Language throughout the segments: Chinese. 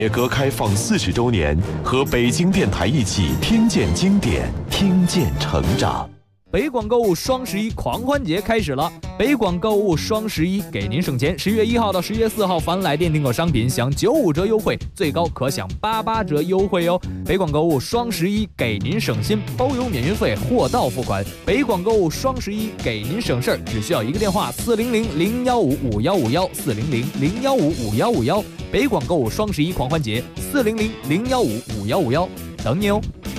改革开放40周年，和北京电台一起听见经典，听见成长。 北广购物双11狂欢节开始了，北广购物双11给您省钱，10月1号到10月4号，凡来电订购商品享95折优惠，最高可享88折优惠哟。北广购物双11给您省心，包邮免运费，货到付款。北广购物双11给您省事儿，只需要一个电话400-015-5151，400-015-5151。北广购物双11狂欢节，400-015-5151，等你哦。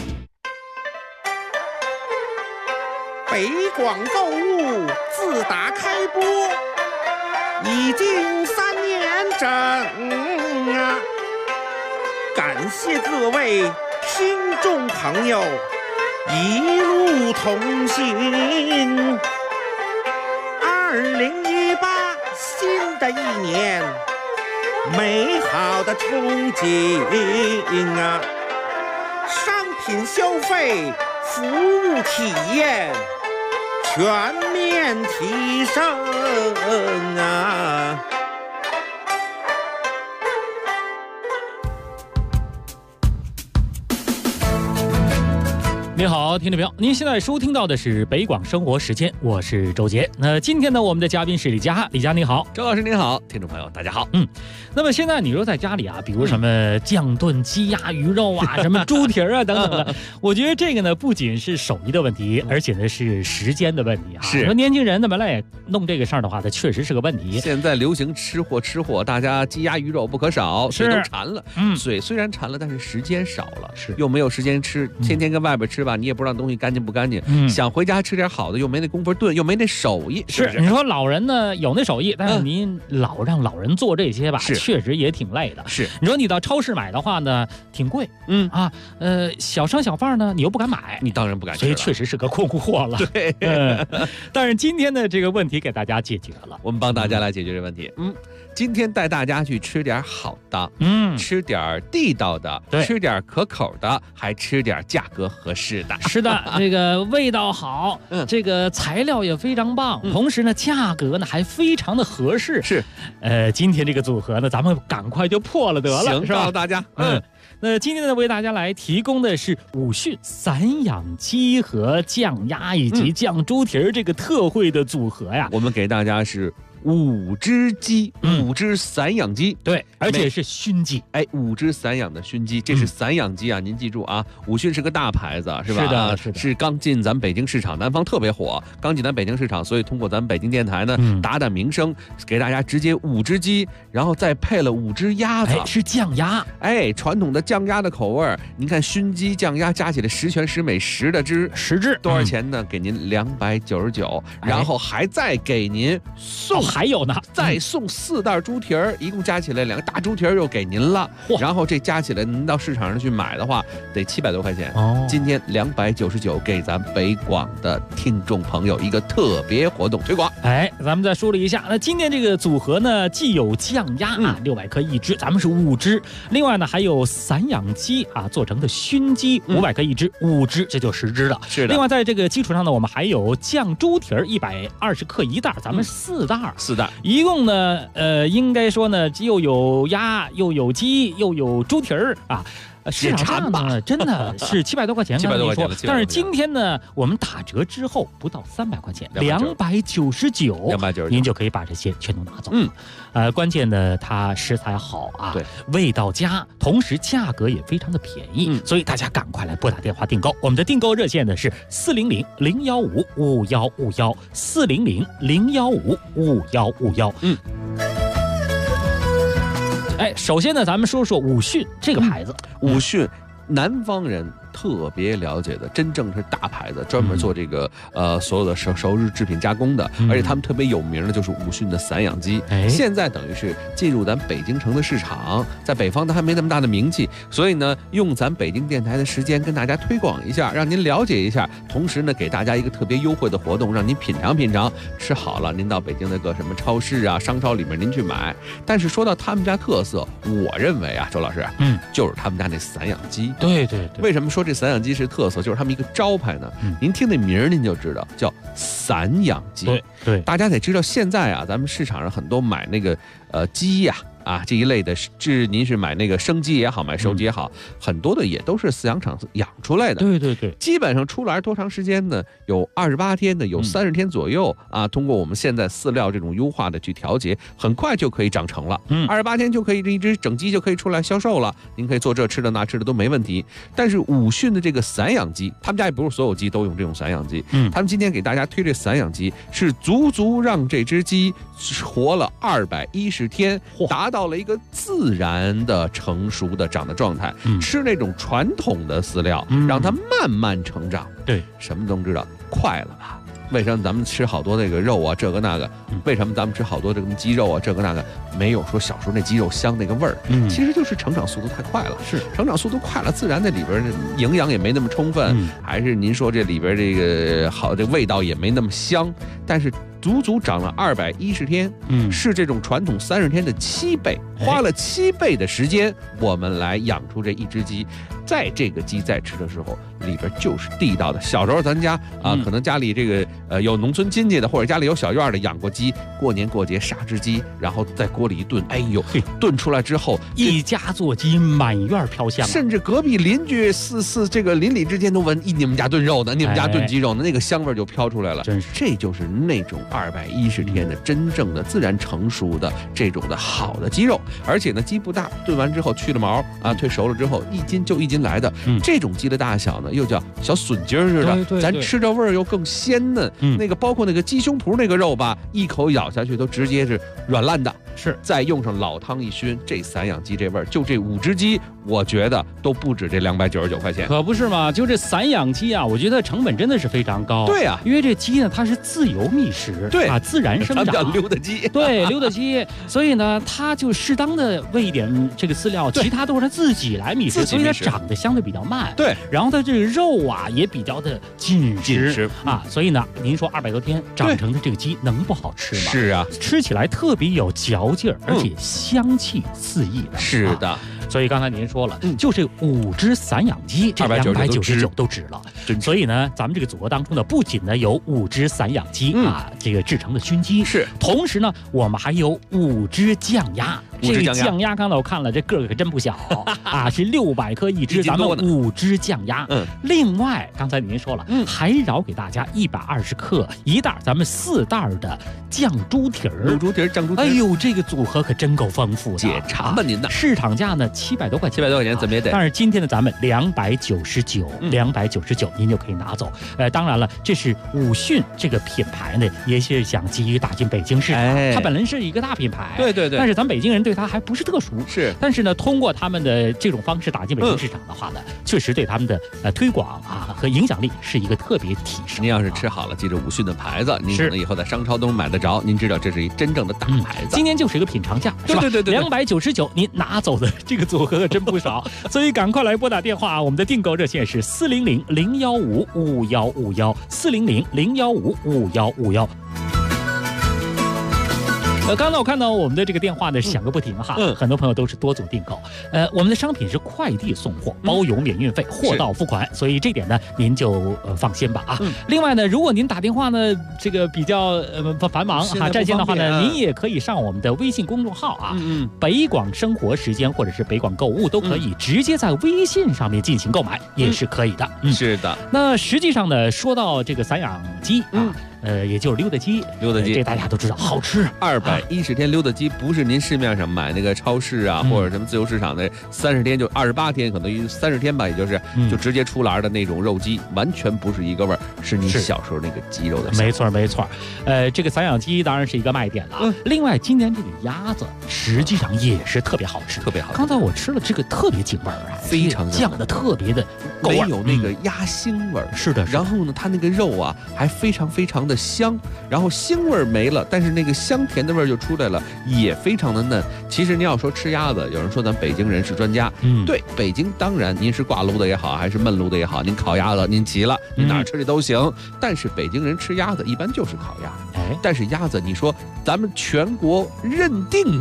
北广购物自打开播已经3年整啊！感谢各位听众朋友一路同行。2018新的一年，美好的憧憬啊！商品消费，服务体验全面提升啊！ 你好，听众朋友，您现在收听到的是北广生活时间，我是周杰。那今天呢，我们的嘉宾是李佳，李佳你好， 周老师您好，听众朋友大家好。 那么现在你说在家里啊，比如什么酱炖鸡鸭鱼肉啊，什么猪蹄啊等等的，我觉得这个呢不仅是手艺的问题，而且呢是时间的问题啊。 是说年轻人呢本来也弄这个事儿的话，它确实是个问题。 现在流行吃货，大家鸡鸭鱼肉不可少， 是嘴都馋了。嘴虽然馋了，但是时间少了， 是又没有时间吃，天天跟外边吃吧，你也不知道东西干净不干净。想回家吃点好的，又没那功夫炖，又没那手艺。是你说老人呢有那手艺，但是您老让老人做这些吧， 是确实也挺累的。 是你说你到超市买的话呢，挺贵。小商小贩呢，你又不敢买， 你当然不敢吃， 所以确实是个困货了。 对， 但是今天的这个问题给大家解决了， 我们帮大家来解决这问题。今天带大家去吃点好的，吃点地道的，吃点可口的，还吃点价格合适的。 是的，这个味道好，这个材料也非常棒，同时呢，价格呢还非常的合适。 是， 今天这个组合呢，咱们赶快就破了得了， 行， 是吧？ 告诉大家， 那今天呢，为大家来提供的是武训散养鸡和酱鸭以及酱猪蹄这个特惠的组合呀。 我们给大家是5只鸡，5只散养鸡， 对，而且是熏鸡 ，5只散养的熏鸡，这是散养鸡啊，您记住啊，武训是个大牌子，是吧？ 是的， 是刚进咱北京市场，南方特别火，刚进咱北京市场，所以通过咱北京电台呢，打打名声，给大家直接5只鸡，然后再配了5只鸭子， 是酱鸭， 传统的酱鸭的口味，您看熏鸡、酱鸭加起来十全十美，10的只 ，10只多少钱呢？给您299，然后还再给您送。 还有呢， 再送4袋猪蹄儿，一共加起来2个大猪蹄儿又给您了。然后这加起来，您到市场上去买的话，得700多块钱。今天299给咱北广的听众朋友一个特别活动推广。 咱们再梳理一下，那今天这个组合呢，既有酱鸭600克1只，咱们是5只；另外呢，还有散养鸡做成的熏鸡500克1只，5只，这就10只了。 是的。 另外在这个基础上呢，我们还有酱猪蹄儿120克1袋，咱们4袋。一共呢，应该说呢，又有鸭，又有鸡，又有猪蹄儿啊。市场上呢，真的是700多块钱 ，700多块钱。 但是今天呢，我们打折之后不到300块钱，299，您就可以把这些全都拿走。关键呢，它食材好啊， 对， 味道佳，同时价格也非常的便宜，所以大家赶快来拨打电话订购。我们的订购热线呢是400-015-5151，400-015-5151。首先呢，咱们说说武训这个牌子。 武训，南方人特别了解的，真正是大牌子，专门做这个所有的熟日制品加工的，而且他们特别有名的就是武训的散养鸡。现在等于是进入咱北京城的市场，在北方它还没那么大的名气，所以呢，用咱北京电台的时间跟大家推广一下，让您了解一下，同时呢，给大家一个特别优惠的活动，让您品尝品尝。吃好了，您到北京那个什么超市啊、商超里面您去买。但是说到他们家特色，我认为啊，周老师，就是他们家那散养鸡。 对， 为什么说这散养鸡是特色？就是他们一个招牌呢。您听那名儿您就知道，叫散养鸡。 对， 大家得知道，现在啊，咱们市场上很多买那个鸡呀， 啊这一类的，您是买那个生鸡也好，买熟鸡也好，很多的也都是饲养场养出来的。 对对对， 基本上出来多长时间呢？有28天的，有30天左右啊。通过我们现在饲料这种优化的去调节，很快就可以长成了。28天就可以，这一只整鸡就可以出来销售了。您可以做这吃的那吃的都没问题。但是武训的这个散养鸡，他们家也不是所有鸡都用这种散养鸡。他们今天给大家推这散养鸡，是足足让这只鸡活了210天，达到了一个自然的成熟的长的状态。吃那种传统的饲料，让它慢慢成长。 对， 什么都知道，快了吧？为什么咱们吃好多那个肉啊，这个那个？为什么咱们吃好多这个鸡肉啊，这个那个？没有说小时候那鸡肉香那个味儿，其实就是成长速度太快了。 是， 成长速度快了，自然那里边营养也没那么充分，还是您说这里边这个好，这味道也没那么香。但是足足长了210天，是这种传统30天的7倍，花了7倍的时间，我们来养出这一只鸡。在这个鸡在吃的时候，里边就是地道的。小时候咱家啊，可能家里这个有农村亲戚的，或者家里有小院的养过鸡，过年过节杀只鸡，然后在锅里一炖，哎呦，炖出来之后， 一家做鸡，满院飘香， 甚至隔壁邻居这个邻里之间都闻，你们家炖肉呢，你们家炖鸡肉呢，那个香味就飘出来了。 真是， 这就是那种210天的真正的自然成熟的这种的好的鸡肉。而且呢，鸡不大，炖完之后去了毛啊，退熟了之后1斤就1斤来的。这种鸡的大小呢，又叫小笋筋似的，咱吃着味儿又更鲜嫩。那个包括那个鸡胸脯那个肉吧，一口咬下去都直接是软烂的。 是， 再用上老汤一熏，这散养鸡这味儿，就这5只鸡，我觉得都不止这299块钱。 可不是嘛，就这散养鸡啊，我觉得成本真的是非常高。 对啊， 因为这鸡呢，它是自由觅食， 对啊，自然生长， 叫溜达鸡。 对，溜达鸡，所以呢，它就适当的喂一点这个饲料，其他都是它自己来觅食，所以它长得相对比较慢。 对， 然后它这个肉啊也比较的紧实啊，所以呢，您说200多天长成的这个鸡能不好吃吗？ 是啊， 吃起来特别有嚼劲儿，而且香气四溢的。 是的。 所以刚才您说了，就这5只散养鸡，这299都值了。所以呢，咱们这个组合当中呢，不仅呢有5只散养鸡啊，这个制成的熏鸡， 是， 同时呢，我们还有5只酱鸭。这个酱鸭刚才我看了，这个儿可真不小啊，是600克一只，咱们5只酱鸭。另外刚才您说了，还饶给大家120克一袋，咱们4袋的酱猪蹄儿。 卤猪蹄儿、酱猪蹄儿。 哎呦，这个组合可真够丰富的。 解馋吧您呢？ 市场价呢700多块钱 ，700多块钱怎么也得。 但是今天呢，咱们299，299您就可以拿走。当然了，这是武训这个品牌呢，也是想急于打进北京市场。它本来是一个大品牌， 对对对。 但是咱北京人对它还不是特熟， 是。 但是呢，通过他们的这种方式打进北京市场的话呢，确实对他们的推广啊和影响力是一个特别提升。 您要是吃好了，记着武训的牌子，您可能以后在商超都能买得着。您知道这是一真正的大牌子。 今天就是一个品尝价，是吧？ 对 299，您拿走的这个组合可真不少，所以赶快来拨打电话，我们的订购热线是400-015-5151，400-015-5151。刚才我看到我们的这个电话呢响个不停哈，很多朋友都是多组订购。我们的商品是快递送货，包邮免运费，货到付款，所以这点呢您就放心吧啊。另外呢，如果您打电话呢这个比较繁忙哈占线的话呢，您也可以上我们的微信公众号啊，北广生活时间或者是北广购物都可以直接在微信上面进行购买，也是可以的。 是的。 那实际上呢，说到这个散养鸡啊。也就是溜达鸡，这大家都知道好吃。 210天溜达鸡不是您市面上买那个超市啊，或者什么自由市场的30天就28天，可能30天吧，也就是就直接出栏的那种肉鸡，完全不是一个味儿，是你小时候那个鸡肉的。 没错。这个散养鸡当然是一个卖点了。另外，今年这个鸭子实际上也是特别好吃， 特别好。 刚才我吃了这个特别紧味儿啊， 非常酱的特别的够味， 没有那个鸭腥味儿。 是的。 然后呢，它那个肉啊还非常的香，然后腥味没了，但是那个香甜的味就出来了，也非常的嫩。其实您要说吃鸭子，有人说咱北京人是专家，对，北京当然您是挂炉的也好，还是焖炉的也好，您烤鸭子您齐了，您哪儿吃去都行。但是北京人吃鸭子一般就是烤鸭，但是鸭子你说咱们全国认定的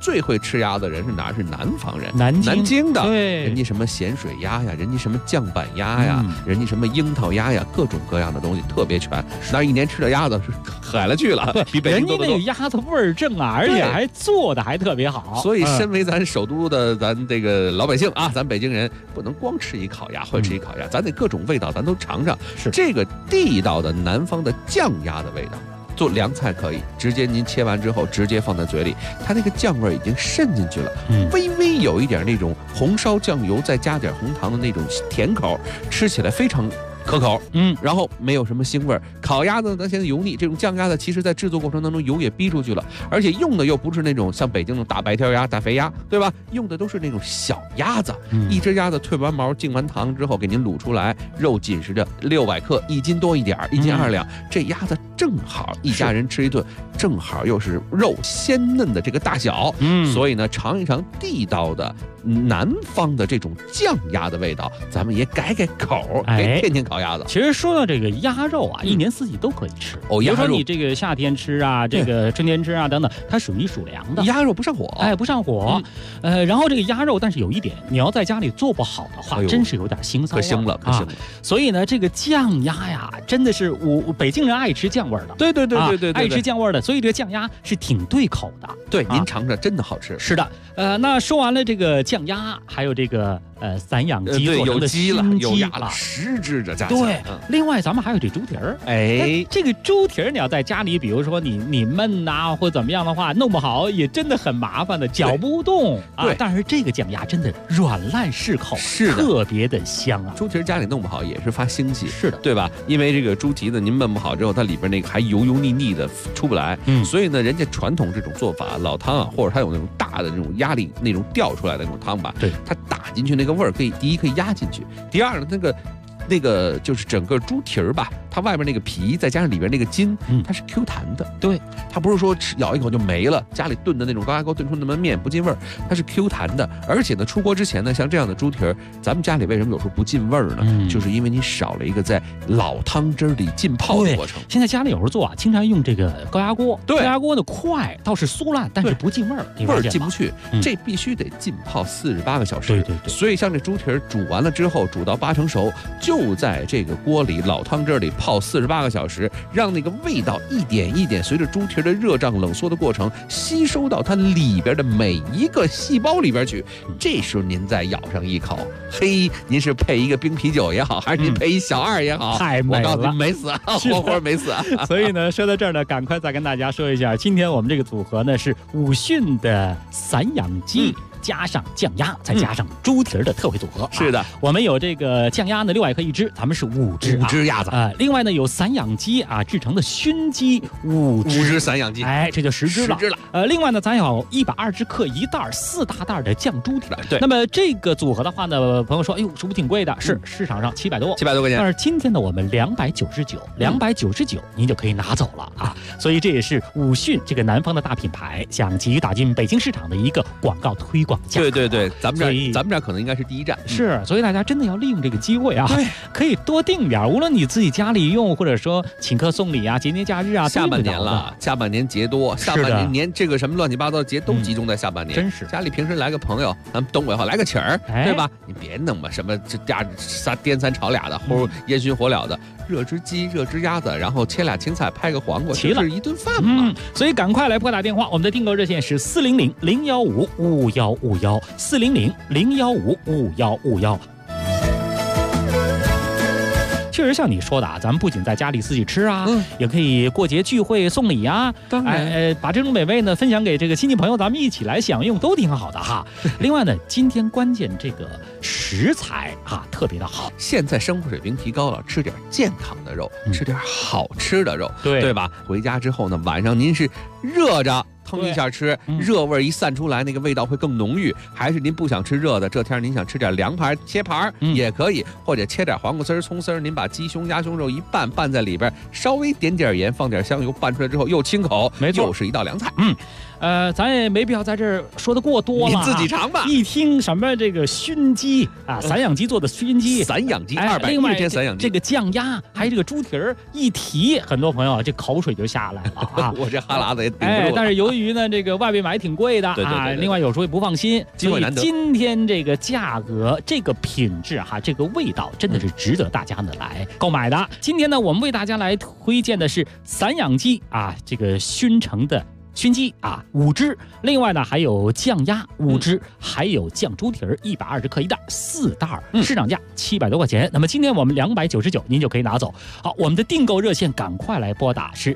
最会吃鸭的人是哪？是南方人， 南京的， 对， 人家什么咸水鸭呀，人家什么酱板鸭呀，人家什么樱桃鸭呀，各种各样的东西特别全。那一年吃的鸭子是海了去了， 对， 比北京多得多。 人家那个鸭子味儿正啊，而且还做的还特别好。 所以，身为咱首都的咱这个老百姓啊，咱北京人不能光吃一烤鸭，会吃一烤鸭，咱得各种味道咱都尝尝。 是这个地道的南方的酱鸭的味道。做凉菜可以直接您切完之后直接放在嘴里，它那个酱味已经渗进去了，微微有一点那种红烧酱油再加点红糖的那种甜口，吃起来非常可口，然后没有什么腥味儿。烤鸭子咱现在油腻，这种酱鸭子其实在制作过程当中油也逼出去了，而且用的又不是那种像北京那种大白条鸭、大肥鸭，对吧？用的都是那种小鸭子，一只鸭子退完毛、进完糖之后给您卤出来，肉紧实着600克，1斤多一点，1斤2两，这鸭子正好一家人吃一顿，正好又是肉鲜嫩的这个大小，所以呢，尝一尝地道的南方的这种酱鸭的味道，咱们也改改口，天天烤鸭子。 其实说到这个鸭肉啊，一年四季都可以吃。比如说你这个夏天吃啊，这个春天吃啊等等，它属于属凉的。 鸭肉不上火， 不上火。然后这个鸭肉，但是有一点，你要在家里做不好的话，真是有点腥臊， 可腥了，可腥了。 所以呢，这个酱鸭呀，真的是北京人爱吃酱味的。 对， 爱吃酱味的，所以这个酱鸭是挺对口的。 对，您尝尝，真的好吃。 是的，那说完了这个酱鸭，还有这个散养鸡做成的鸡了，有鸭了 ，10只的价钱。对，另外咱们还有这猪蹄儿。这个猪蹄儿你要在家里，比如说你焖呐，或怎么样的话，弄不好也真的很麻烦的，搅不动啊。但是这个酱鸭真的软烂适口， 是的， 特别的香啊。 猪蹄儿家里弄不好也是发腥气， 是的， 对吧？因为这个猪蹄子您焖不好之后，它里边那个还油腻的出不来，所以呢，人家传统这种做法，老汤啊，或者它有那种大的那种压力那种掉出来的那种汤吧， 对， 它打进去那个味儿可以，第一可以压进去，第二呢，那个就是整个猪蹄儿吧，它外面那个皮再加上里边那个筋，它是 Q 弹的。 对， 它不是说咬一口就没了，家里炖的那种高压锅炖出那么面不进味儿，它是 Q 弹的。而且呢，出锅之前呢，像这样的猪蹄儿，咱们家里为什么有时候不进味儿呢？就是因为你少了一个在老汤汁里浸泡的过程。 现在家里有时候做啊，经常用这个高压锅， 对， 高压锅的快倒是酥烂，但是不进味儿， 味儿进不去，这必须得浸泡48个小时。 对。 所以像这猪蹄儿煮完了之后，煮到8成熟，就在这个锅里老汤汁里泡48个小时，让那个味道一点一点随着猪蹄儿的热胀冷缩的过程吸收到它里边的每一个细胞里边去。这时候您再咬上一口，嘿，您是配一个冰啤酒也好，还是您配一小2也好， 太美了， 我告诉您没死，活没死。 所以呢，说到这儿呢，赶快再跟大家说一下，今天我们这个组合呢是武训的散养鸡。加上酱鸭，再加上猪蹄儿的特惠组合。 是的， 我们有这个酱鸭呢600克1只，咱们是5只鸭子另外呢有散养鸡啊制成的熏鸡5只散养鸡， 这就10只了。另外呢咱有120克1袋4大袋的酱猪蹄儿。 对， 那么这个组合的话呢，朋友说，哎呦，是不是挺贵的？是，市场上700多块钱。 但是今天呢，我们299您就可以拿走了啊。所以这也是武训这个南方的大品牌想急于打进北京市场的一个广告推广。 对，咱们这儿可能应该是第一站。 是，所以大家真的要利用这个机会啊，可以多订点，无论你自己家里用，或者说请客送礼啊，节年假日啊， 下半年了，下半年节多，下半年这个什么乱七八糟的节都集中在下半年。 真是， 家里平时来个朋友，咱们东北话来个请儿，对吧？你别弄吧，什么这颠3炒2的，或者烟熏火燎的，热只鸡，热只鸭子，然后切俩青菜，拍个黄瓜， 齐了， 是一顿饭嘛。 所以赶快来拨打电话，我们的订购热线是400-015-5151，400-015-5151。确实像你说的啊，咱们不仅在家里自己吃啊，也可以过节聚会送礼啊， 当然， 把这种美味呢分享给这个亲戚朋友，咱们一起来享用，都挺好的哈。另外呢，今天关键这个食材啊特别的好， 现在生活水平提高了，吃点健康的肉，吃点好吃的肉，对吧？回家之后呢，晚上您是热着腾一下吃，热味一散出来，那个味道会更浓郁。还是您不想吃热的，这天您想吃点凉盘，切盘也可以，或者切点黄瓜丝、葱丝，您把鸡胸、鸭胸肉一拌在里边，稍微点点盐，放点香油，拌出来之后又清口， 没错， 又是一道凉菜。 咱也没必要在这儿说的过多了， 你自己尝吧。 一听什么这个熏鸡啊，散养鸡做的熏鸡， 散养鸡 210 天散养鸡， 这个酱鸭，还有这个猪蹄儿，一提很多朋友这口水就下来了啊！ 我这哈喇子也顶不住了。 但是由于呢，这个外边买挺贵的啊，另外有时候也不放心，所以今天这个价格、这个品质哈、这个味道真的是值得大家呢来购买的。今天呢，我们为大家来推荐的是散养鸡啊，这个熏成的熏鸡啊5只，另外呢还有酱鸭5只，还有酱猪蹄儿120克1袋，4袋，市场价700多块钱。那么今天我们299，您就可以拿走。好，我们的订购热线赶快来拨打是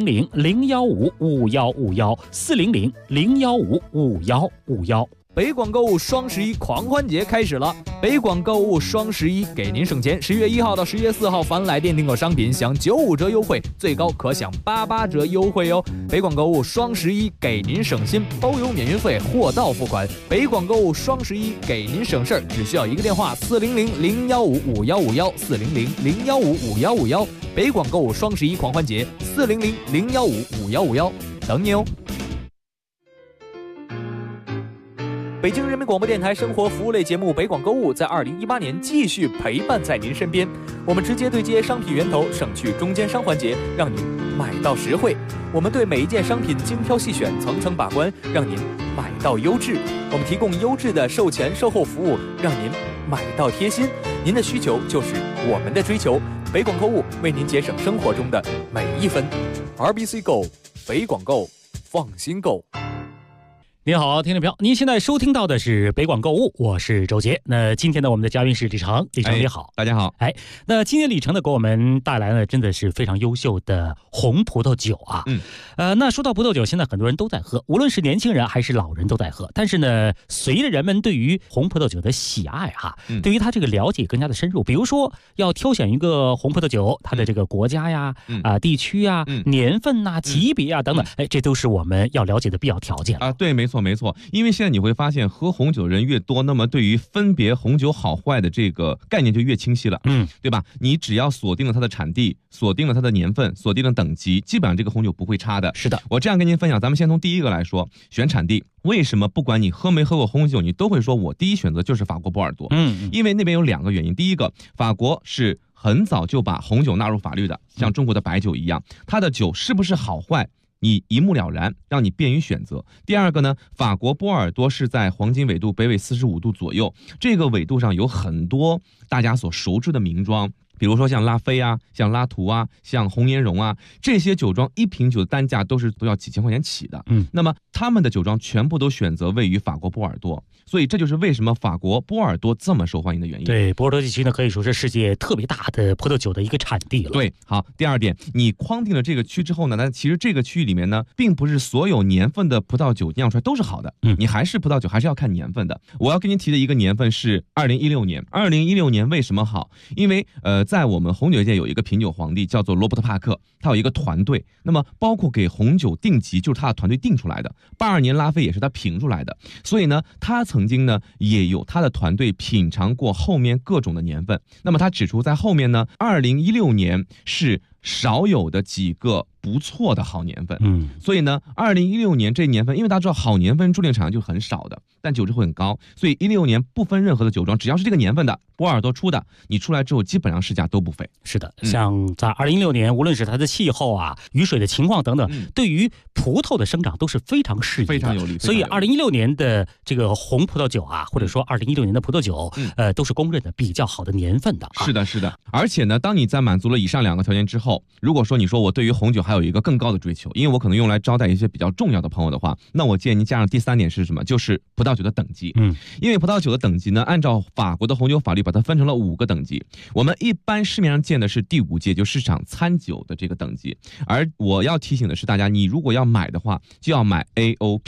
400-015-5151，400-015-5151。 北广购物双11狂欢节开始了，北广购物双11给您省钱。10月1号到10月4号，凡来电订购商品享95折优惠，最高可享88折优惠哦。北广购物双11给您省心，包邮免运费，货到付款。北广购物双11给您省事儿，只需要一个电话400-015-5151，400-015-5151。北广购物双11狂欢节，400-015-5151，等你哦。北京人民广播电台生活服务类节目《北广购物》在2018年继续陪伴在您身边。我们直接对接商品源头，省去中间商环节，让您买到实惠。我们对每一件商品精挑细选，层层把关，让您买到优质。我们提供优质的售前售后服务，让您买到贴心。您的需求就是我们的追求。北广购物为您节省生活中的每一分。RBC Go， 北广购，放心购。 您好，听众朋友，您现在收听到的是北广购物，我是周杰。那今天呢，我们的嘉宾是李成，李成你好， 大家好。 那今天李成呢给我们带来了真的是非常优秀的红葡萄酒啊。那说到葡萄酒，现在很多人都在喝，无论是年轻人还是老人都在喝。但是呢，随着人们对于红葡萄酒的喜爱对于它这个了解更加的深入，比如说要挑选一个红葡萄酒，它的这个国家呀、地区呀、年份呐、级别啊等等，这都是我们要了解的必要条件啊。 对，没错。因为现在你会发现喝红酒的人越多，那么对于分别红酒好坏的这个概念就越清晰了，对吧？你只要锁定了它的产地，锁定了它的年份，锁定了等级，基本上这个红酒不会差的。 是的， 我这样跟您分享，咱们先从第一个来说，选产地。为什么不管你喝没喝过红酒，你都会说我第一选择就是法国波尔多？因为那边有2个原因。第一个，法国是很早就把红酒纳入法律的，像中国的白酒一样，它的酒是不是好坏你一目了然，让你便于选择。第二个呢，法国波尔多是在黄金纬度北纬45度左右，这个纬度上有很多大家所熟知的名庄，比如说像拉菲啊，像拉图啊，像红颜绒啊，这些酒庄一瓶酒的单价都要几千块钱起的。那么他们的酒庄全部都选择位于法国波尔多，所以这就是为什么法国波尔多这么受欢迎的原因。 对，波尔多地区呢可以说是世界特别大的葡萄酒的一个产地了。 对，好，第二点，你框定了这个区之后呢，那其实这个区域里面呢，并不是所有年份的葡萄酒酿出来都是好的，你还是葡萄酒还是要看年份的。我要跟您提的一个年份是2016年。2016年为什么好？因为在我们红酒界有一个品酒皇帝叫做罗伯特帕克，他有一个团队，那么包括给红酒定级就是他的团队定出来的。82年拉菲也是他评出来的，所以呢，他曾经呢也有他的团队品尝过后面各种的年份。那么他指出，在后面呢，2016年是少有的几个不错的好年份。所以呢，2016年这年份，因为大家知道好年份注定产量就很少的，但酒质会很高，所以16年不分任何的酒庄，只要是这个年份的波尔多出的，你出来之后基本上市价都不菲。 是的，像在2016年，无论是它的气候啊、雨水的情况等等，对于葡萄的生长都是非常适宜的， 非常有利。 所以2016年的这个红葡萄酒啊，或者说2016年的葡萄酒，都是公认的比较好的年份的。 是的，是的。而且呢，当你在满足了以上2个条件之后，如果说你说我对于红酒还有一个更高的追求，因为我可能用来招待一些比较重要的朋友的话，那我建议您加上第3点是什么？就是葡萄酒的等级。因为葡萄酒的等级呢，按照法国的红酒法律把它分成了5个等级。我们一般市面上见的是第5阶，就市场餐酒的这个等级。而我要提醒的是大家，你如果要买的话，就要买 AOP。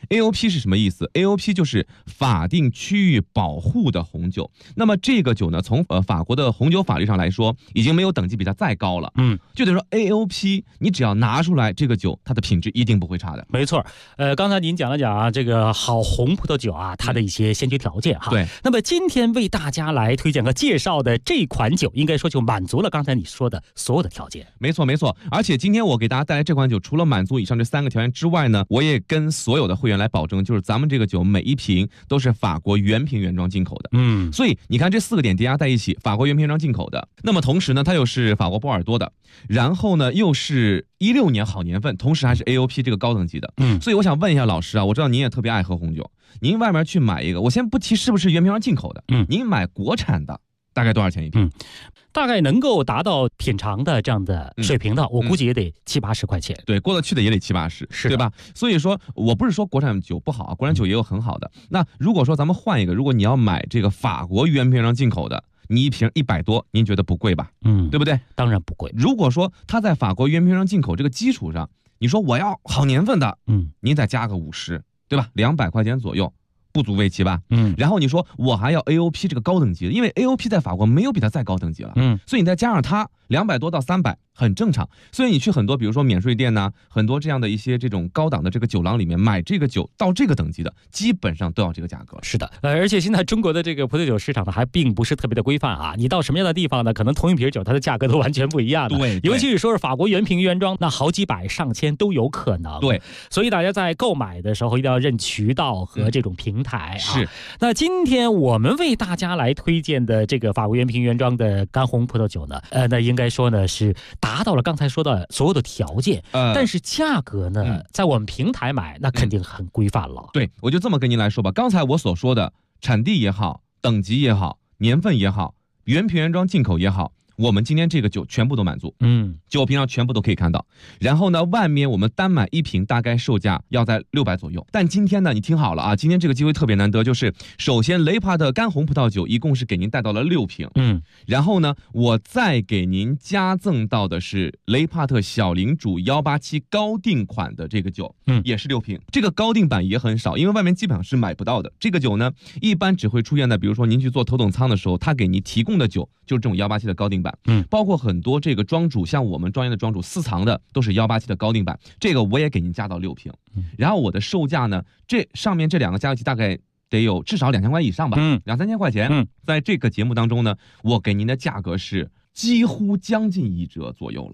AOP 是什么意思 ？AOP 就是法定区域保护的红酒。那么这个酒呢，从法国的红酒法律上来说，已经没有等级比它再高了。就等于说 AOP， 你只要拿出来这个酒，它的品质一定不会差的。 没错，刚才您讲了讲啊，这个好红葡萄酒啊，它的一些先决条件哈。 对。 那么今天为大家来推荐和介绍的这款酒，应该说就满足了刚才你说的所有的条件。 没错，没错。而且今天我给大家带来这款酒，除了满足以上这3个条件之外呢，我也跟所有的会员来保证，就是咱们这个酒每一瓶都是法国原瓶原装进口的。所以你看这4个点叠加在一起，法国原瓶原装进口的。那么同时呢，它又是法国波尔多的，然后呢又是16年好年份，同时还是 AOP 这个高等级的。所以我想问一下老师啊，我知道您也特别爱喝红酒，您外面去买一个，我先不提是不是原瓶原装进口的，您买国产的大概多少钱一瓶？ 大概能够达到品尝的这样的水平的，我估计也得70-80块钱。 对，过得去的也得70-80，对吧？所以说我不是说国产酒不好啊，国产酒也有很好的。那如果说咱们换一个，如果你要买这个法国原瓶原装进口的，你一瓶100多，您觉得不贵吧？对不对？ 当然不贵。 如果说它在法国原瓶原装进口这个基础上，你说我要好年份的，您再加个50，对吧？200块钱左右。不足为奇吧？然后你说我还要 AOP 这个高等级的，因为 AOP 在法国没有比它再高等级了，所以你再加上它200多到300，很正常。所以你去很多比如说免税店呐，很多这样的一些这种高档的这个酒廊里面买这个酒到这个等级的，基本上都要这个价格。 是的，而且现在中国的这个葡萄酒市场呢，还并不是特别的规范啊。你到什么样的地方呢，可能同一瓶酒它的价格都完全不一样的。 对， 尤其是说是法国原瓶原装，那好几百上千都有可能。 对， 所以大家在购买的时候一定要认渠道和这种平台啊。 是。 那今天我们为大家来推荐的这个法国原瓶原装的干红葡萄酒呢，那应该说呢是达到了刚才说的所有的条件，但是价格呢，在我们平台买那肯定很规范了。 对，我就这么跟您来说吧，刚才我所说的产地也好，等级也好，年份也好，原瓶原装进口也好，我们今天这个酒全部都满足，酒瓶上全部都可以看到。然后呢，外面我们单买一瓶大概售价要在600左右。但今天呢，你听好了啊，今天这个机会特别难得，就是首先雷帕特干红葡萄酒一共是给您带到了6瓶，然后呢，我再给您加赠到的是雷帕特小领主187高定款的这个酒，也是6瓶。这个高定版也很少，因为外面基本上是买不到的。这个酒呢，一般只会出现在比如说您去做头等舱的时候，他给您提供的酒就是这种187的高定版。包括很多这个庄主，像我们庄园的庄主私藏的都是187的高定版，这个我也给您加到6瓶。然后我的售价呢，这上面这2个加一起大概得有至少2000块以上吧，2-3千块钱。在这个节目当中呢，我给您的价格是几乎将近1折左右了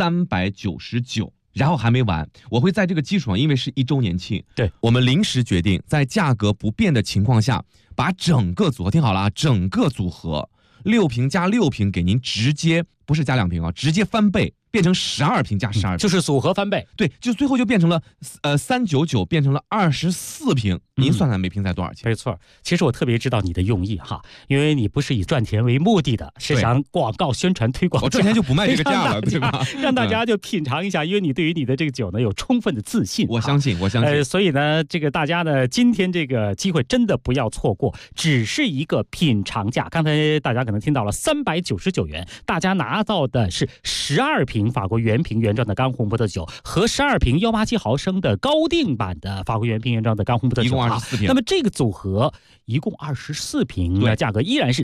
，399。然后还没完，我会在这个基础上，因为是1周年庆， 对， 我们临时决定在价格不变的情况下，把整个组合听好了啊，整个组合6瓶加6瓶给您直接不是加2瓶啊，直接翻倍变成12瓶加12瓶， 就是组合翻倍。 对，就最后就变成了399变成了24瓶，您算算每瓶才多少钱？ 没错，其实我特别知道你的用意哈，因为你不是以赚钱为目的的，是想广告宣传推广。 我赚钱就不卖这个价了，对吧？ 让大家就品尝一下，因为你对于你的这个酒呢有充分的自信。 我相信，我相信。 所以呢，这个大家呢，今天这个机会真的不要错过，只是一个品尝价。刚才大家可能听到了399元，大家拿到的是12瓶法国原瓶原装的干红葡萄酒和12瓶187毫升的高定版的法国原瓶原装的干红葡萄酒， 一共24瓶。 那么这个组合一共24瓶，的价格依然是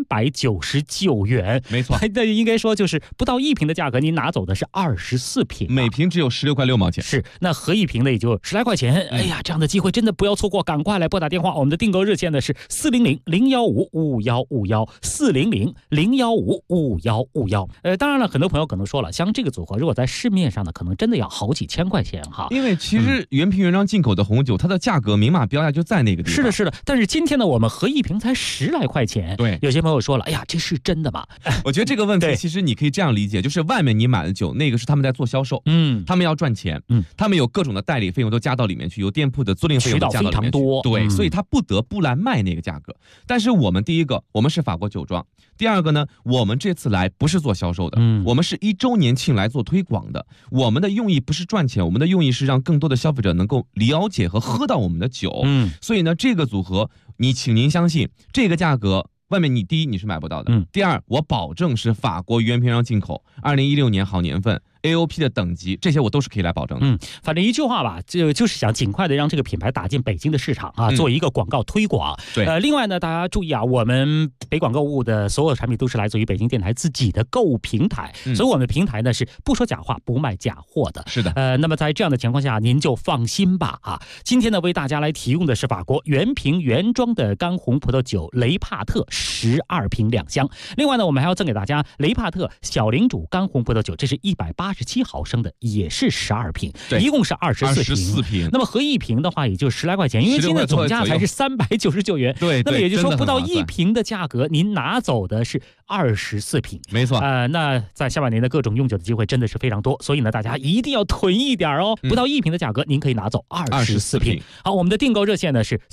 399元， 没错。 那应该说就是不到1瓶的价格，您拿走的是24瓶， 每瓶只有16块6毛钱。 是，那合1瓶呢也就10来块钱。哎呀，这样的机会真的不要错过，赶快来拨打电话，我们的订购热线呢是400-015-5151，400-015-5151。当然了，很多朋友可能说了，像这个组合如果在市面上呢，可能真的要好几千块钱哈。 因为其实原瓶原装进口的红酒，它的价格明码标价就在那个地方。 是的，是的。但是今天呢，我们合1瓶才10来块钱。 对， 有些朋友说了，哎呀，这是真的吗？ 我觉得这个问题其实你可以这样理解，就是外面你买的酒，那个是他们在做销售，他们要赚钱，他们有各种的代理费用都加到里面去，有店铺的租赁费用都加到里面去， 渠道非常多， 对，所以他不得不来卖那个价格。但是我们第一个，我们是法国酒庄；第二个呢，我们这次来不是做销售的，我们是1周年庆来做推广的。我们的用意不是赚钱，我们的用意是让更多的消费者能够了解和喝到我们的酒。所以呢，这个组合，请您相信，这个价格外面第一你是买不到的，第二我保证是法国原瓶原装进口，2016年好年份 AOP 的等级，这些我都是可以来保证的。 反正一句话吧，就是想尽快的让这个品牌打进北京的市场啊，做一个广告推广。 对， 另外呢，大家注意啊，我们北广购物的所有产品都是来自于北京电台自己的购物平台，所以我们的平台呢是不说假话，不卖假货的。 是的， 那么在这样的情况下，您就放心吧啊！今天呢，为大家来提供的是法国原瓶原装的干红葡萄酒雷帕特12瓶2箱。另外呢，我们还要赠给大家雷帕特小领主干红葡萄酒，这是187毫升的，也是12瓶，一共是24瓶。那么合一瓶的话，也就10来块钱，因为今天的总价才是399元。 对， 那么也就是说，不到1瓶的价格，您拿走的是24瓶。 没错。 那在下半年的各种用酒的机会真的是非常多，所以呢，大家一定要囤一点哦。不到1瓶的价格，您可以拿走24瓶。好，我们的订购热线呢是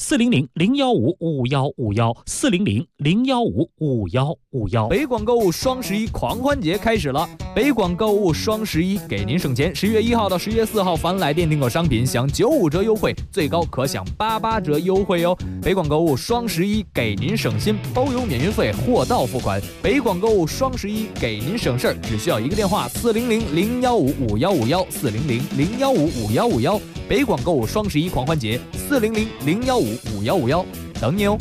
400-015-5151，400-015-5151。 北广购物双11狂欢节开始了，北广购物双11给您省钱。10月1号到10月4号，凡来电订购商品享95折优惠，最高可享88折优惠哦。北广购物双11给您省心，包邮免运费，货到付款。北广购物双11给您省事儿，只需要一个电话400-015-5151，400-015-5151。北广购物双11狂欢节，400-015-5151，等你哦。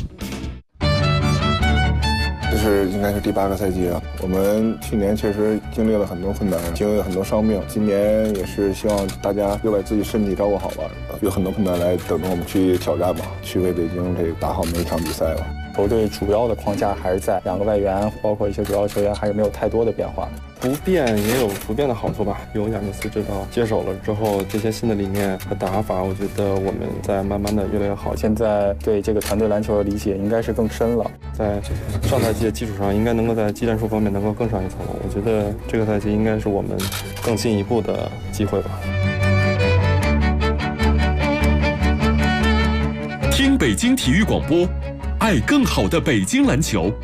这是应该是第8个赛季了。我们去年确实经历了很多困难，经历了很多伤病。今年也是希望大家又把自己身体照顾好吧，有很多困难来等着我们去挑战吧，去为北京这个打好每一场比赛吧。 球队主要的框架还是在2个外援，包括一些主要球员还是没有太多的变化。 不变也有不变的好处吧。有亚尼斯指导接手了之后，这些新的理念和打法，我觉得我们在慢慢的越来越好。 现在对这个团队篮球的理解应该是更深了， 在上赛季的基础上，应该能够在技战术方面能够更上一层楼。我觉得这个赛季应该是我们更进一步的机会吧。 听北京体育广播，爱更好的北京篮球。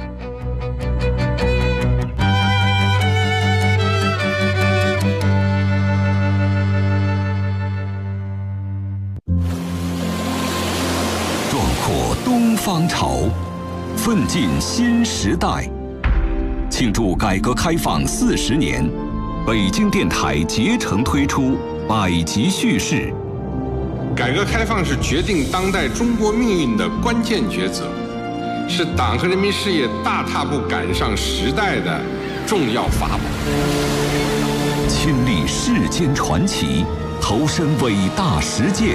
壮阔东方潮，奋进新时代。庆祝改革开放40年，北京电台竭诚推出百集叙事。 改革开放是决定当代中国命运的关键抉择，是党和人民事业大踏步赶上时代的重要法宝。 亲历世间传奇，投身伟大实践，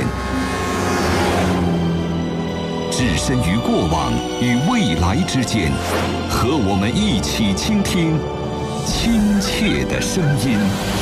置身于过往与未来之间，和我们一起倾听亲切的声音。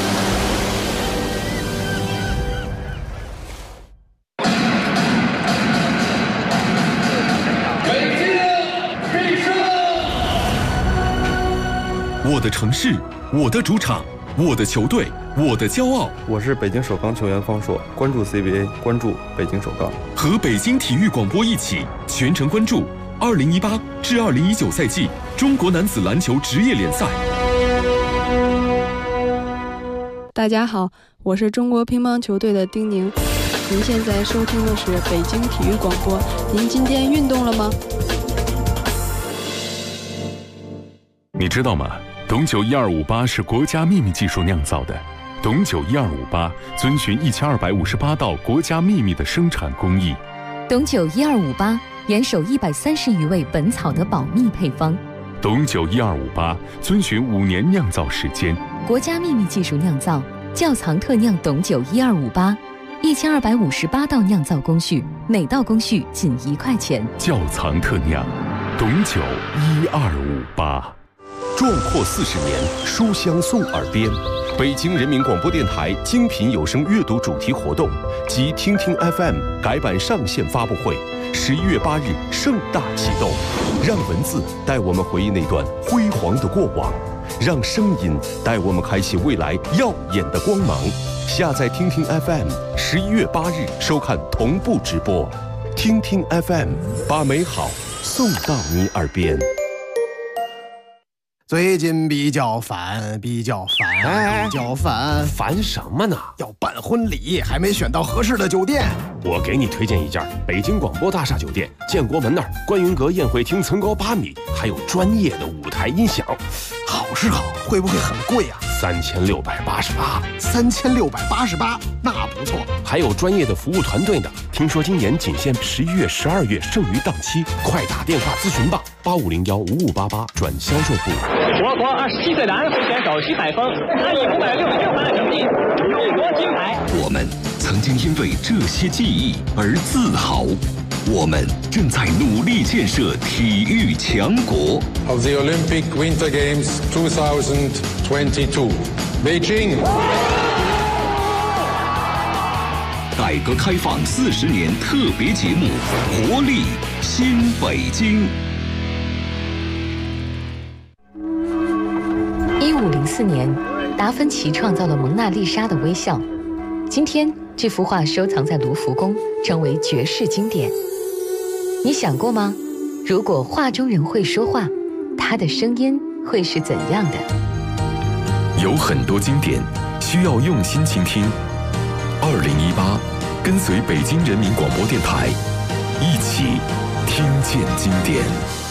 我的城市，我的主场，我的球队，我的骄傲。 我是北京首钢球员方硕，关注 CBA， 关注北京首钢， 和北京体育广播一起全程关注2018至2019赛季中国男子篮球职业联赛。 大家好，我是中国乒乓球队的丁宁。您现在收听的是北京体育广播。您今天运动了吗？ 你知道吗？董酒1258是国家秘密技术酿造的。董酒1258遵循1258道国家秘密的生产工艺。 董酒1258严守130余味本草的保密配方。 董酒1258遵循5年酿造时间。 国家秘密技术酿造，窖藏特酿董酒1258，1258道酿造工序，每道工序仅1块钱。 窖藏特酿，董酒1258。 壮阔40年，书香送耳边。北京人民广播电台精品有声阅读主题活动及听听 FM 改版上线发布会，11月8日盛大启动。让文字带我们回忆那段辉煌的过往，让声音带我们开启未来耀眼的光芒。下载听听 FM，11月8日收看同步直播。听听 FM， 把美好送到你耳边。 最近比较烦， 烦什么呢？ 要办婚礼，还没选到合适的酒店。 我给你推荐一家北京广播大厦酒店，建国门那儿观云阁宴会厅层高8米，还有专业的舞台音响。 好是好，会不会很贵啊？ 3688，3688，那不错。 还有专业的服务团队呢。听说今年仅限11月、12月剩余档期，快打电话咨询吧，85015588转销售部。 我国27岁的安徽选手徐海峰，他以566分的成绩勇夺金牌。 我们曾经因为这些记忆而自豪。我们正在努力建设体育强国。 Of the Olympic Winter Games 2022, Beijing。 改革开放40年特别节目《活力新北京》。 1504年，达芬奇创造了蒙娜丽莎的微笑。今天，这幅画收藏在卢浮宫，成为绝世经典。你想过吗？如果画中人会说话，他的声音会是怎样的？ 有很多经典需要用心倾听。2018，跟随北京人民广播电台，一起听见经典。